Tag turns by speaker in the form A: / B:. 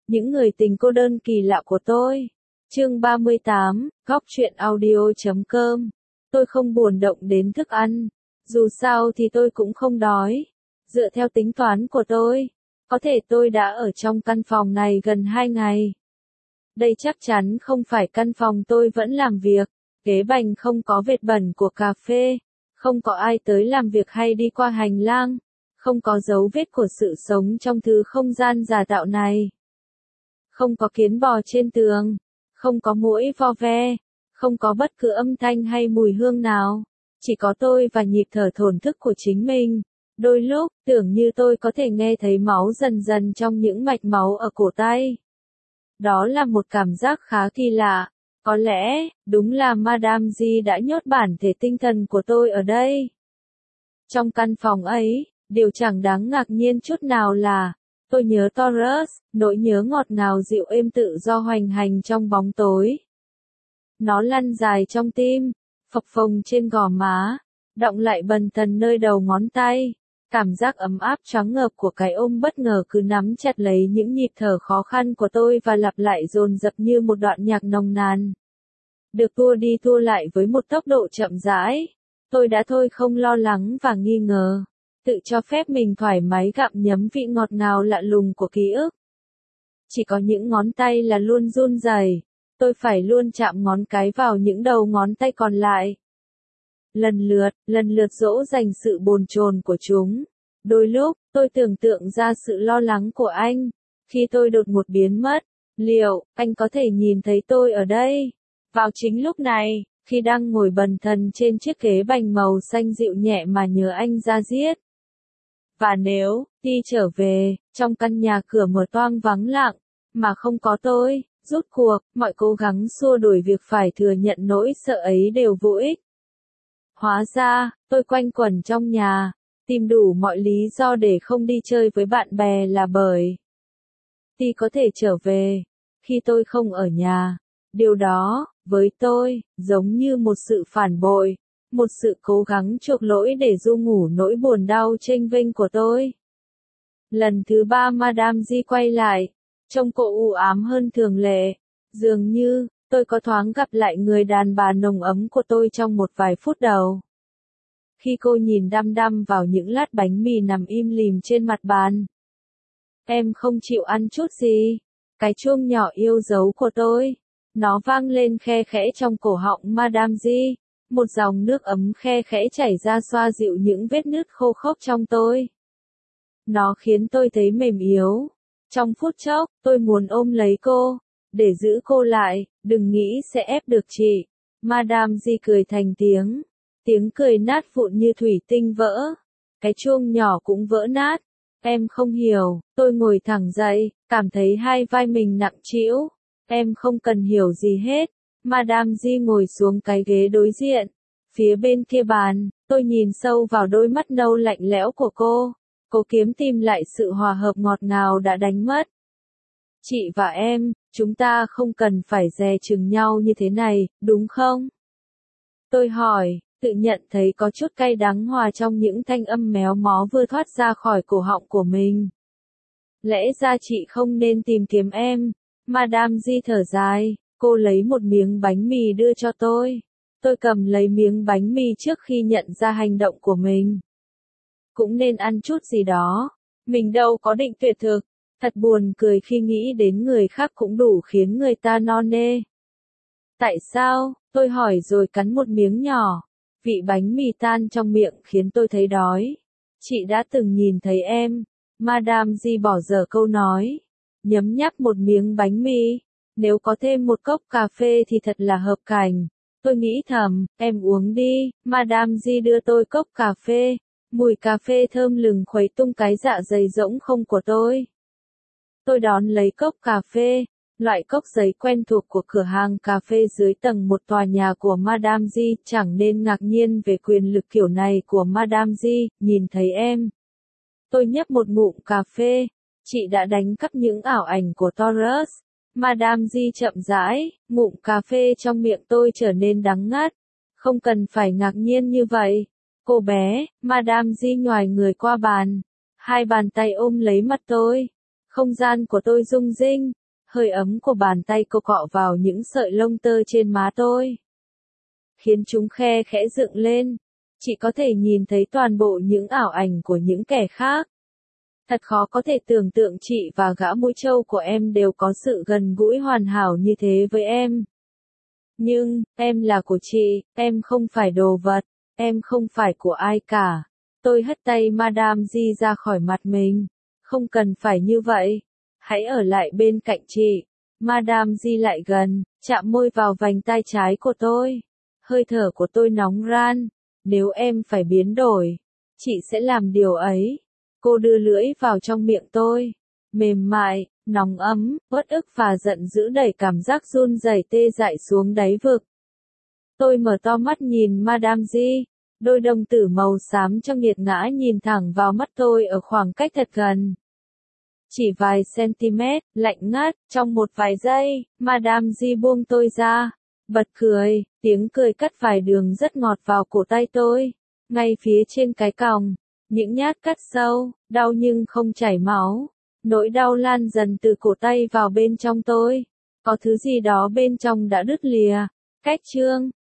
A: Những người tình cô đơn kỳ lạ của tôi. Chương 38, Góc truyện audio.com. Tôi không buồn động đến thức ăn. Dù sao thì tôi cũng không đói. Dựa theo tính toán của tôi, có thể tôi đã ở trong căn phòng này gần 2 ngày. Đây chắc chắn không phải căn phòng tôi vẫn làm việc. Ghế bành không có vệt bẩn của cà phê. Không có ai tới làm việc hay đi qua hành lang. Không có dấu vết của sự sống trong thứ không gian giả tạo này. Không có kiến bò trên tường, không có muỗi vo ve, không có bất cứ âm thanh hay mùi hương nào, chỉ có tôi và nhịp thở thổn thức của chính mình. Đôi lúc, tưởng như tôi có thể nghe thấy máu dần dần trong những mạch máu ở cổ tay. Đó là một cảm giác khá kỳ lạ. Có lẽ, đúng là Madame G đã nhốt bản thể tinh thần của tôi ở đây. Trong căn phòng ấy, điều chẳng đáng ngạc nhiên chút nào là tôi nhớ Taurus, nỗi nhớ ngọt ngào dịu êm tự do hoành hành trong bóng tối. Nó lăn dài trong tim, phập phồng trên gò má, đọng lại bần thần nơi đầu ngón tay. Cảm giác ấm áp choáng ngợp của cái ôm bất ngờ cứ nắm chặt lấy những nhịp thở khó khăn của tôi và lặp lại dồn dập như một đoạn nhạc nồng nàn. Được tua đi tua lại với một tốc độ chậm rãi, tôi đã thôi không lo lắng và nghi ngờ. Tự cho phép mình thoải mái gặm nhấm vị ngọt ngào lạ lùng của ký ức. Chỉ có những ngón tay là luôn run rẩy, tôi phải luôn chạm ngón cái vào những đầu ngón tay còn lại. Lần lượt dỗ dành sự bồn chồn của chúng. Đôi lúc, tôi tưởng tượng ra sự lo lắng của anh, khi tôi đột ngột biến mất. Liệu, anh có thể nhìn thấy tôi ở đây? Vào chính lúc này, khi đang ngồi bần thần trên chiếc ghế bành màu xanh dịu nhẹ mà nhớ anh ra diết. Và nếu, đi trở về, trong căn nhà cửa mở toang vắng lặng, mà không có tôi, rốt cuộc, mọi cố gắng xua đuổi việc phải thừa nhận nỗi sợ ấy đều vô ích. Hóa ra, tôi quanh quẩn trong nhà, tìm đủ mọi lý do để không đi chơi với bạn bè là bởi Ti có thể trở về, khi tôi không ở nhà. Điều đó, với tôi, giống như một sự phản bội. Một sự cố gắng chuộc lỗi để ru ngủ nỗi buồn đau chênh vênh của tôi. Lần thứ 3 Madame G quay lại, trông cô u ám hơn thường lệ. Dường như, tôi có thoáng gặp lại người đàn bà nồng ấm của tôi trong một vài phút đầu. Khi cô nhìn đăm đăm vào những lát bánh mì nằm im lìm trên mặt bàn. Em không chịu ăn chút gì. Cái chuông nhỏ yêu dấu của tôi. Nó vang lên khe khẽ trong cổ họng Madame G. Một dòng nước ấm khe khẽ chảy ra xoa dịu những vết nứt khô khốc trong tôi. Nó khiến tôi thấy mềm yếu. Trong phút chốc, tôi muốn ôm lấy cô, để giữ cô lại, đừng nghĩ sẽ ép được chị. Madame G cười thành tiếng. Tiếng cười nát vụn như thủy tinh vỡ. Cái chuông nhỏ cũng vỡ nát. Em không hiểu, tôi ngồi thẳng dậy, cảm thấy hai vai mình nặng trĩu. Em không cần hiểu gì hết. Madame G ngồi xuống cái ghế đối diện. Phía bên kia bàn, tôi nhìn sâu vào đôi mắt nâu lạnh lẽo của cô. Cô kiếm tìm lại sự hòa hợp ngọt ngào đã đánh mất. Chị và em, chúng ta không cần phải dè chừng nhau như thế này, đúng không? Tôi hỏi, tự nhận thấy có chút cay đắng hòa trong những thanh âm méo mó vừa thoát ra khỏi cổ họng của mình. Lẽ ra chị không nên tìm kiếm em. Madame G thở dài, cô lấy một miếng bánh mì đưa cho tôi. Tôi cầm lấy miếng bánh mì trước khi nhận ra hành động của mình. Cũng nên ăn chút gì đó. Mình đâu có định tuyệt thực. Thật buồn cười khi nghĩ đến người khác cũng đủ khiến người ta no nê. Tại sao? Tôi hỏi rồi cắn một miếng nhỏ. Vị bánh mì tan trong miệng khiến tôi thấy đói. Chị đã từng nhìn thấy em. Madame G bỏ dở câu nói. Nhấm nháp một miếng bánh mì. Nếu có thêm một cốc cà phê thì thật là hợp cảnh. Tôi nghĩ thầm, em uống đi. Madame G đưa tôi cốc cà phê. Mùi cà phê thơm lừng khuấy tung cái dạ dày rỗng không của tôi. Tôi đón lấy cốc cà phê, loại cốc giấy quen thuộc của cửa hàng cà phê dưới tầng một tòa nhà của Madame G. Chẳng nên ngạc nhiên về quyền lực kiểu này của Madame G, nhìn thấy em. Tôi nhấp một ngụm cà phê. Chị đã đánh cắp những ảo ảnh của Taurus. Madame G chậm rãi, ngụm cà phê trong miệng tôi trở nên đắng ngắt. Không cần phải ngạc nhiên như vậy. Cô bé, Madame G nhoài người qua bàn. Hai bàn tay ôm lấy mặt tôi. Không gian của tôi rung rinh. Hơi ấm của bàn tay cô cọ vào những sợi lông tơ trên má tôi, khiến chúng khe khẽ dựng lên. Chị có thể nhìn thấy toàn bộ những ảo ảnh của những kẻ khác. Thật khó có thể tưởng tượng chị và gã mũi trâu của em đều có sự gần gũi hoàn hảo như thế với em. Nhưng, em là của chị, em không phải đồ vật, em không phải của ai cả. Tôi hất tay Madame G ra khỏi mặt mình. Không cần phải như vậy. Hãy ở lại bên cạnh chị. Madame G lại gần, chạm môi vào vành tai trái của tôi. Hơi thở của tôi nóng ran. Nếu em phải biến đổi, chị sẽ làm điều ấy. Cô đưa lưỡi vào trong miệng tôi. Mềm mại, nóng ấm, uất ức và giận dữ đẩy cảm giác run rẩy tê dại xuống đáy vực. Tôi mở to mắt nhìn Madame G. Đôi đồng tử màu xám trong nghiệt ngã nhìn thẳng vào mắt tôi ở khoảng cách thật gần. Chỉ vài cm, lạnh ngắt, trong một vài giây, Madame G buông tôi ra. Bật cười, tiếng cười cắt vài đường rất ngọt vào cổ tay tôi. Ngay phía trên cái còng, những nhát cắt sâu, đau nhưng không chảy máu. Nỗi đau lan dần từ cổ tay vào bên trong tôi. Có thứ gì đó bên trong đã đứt lìa. Cách chương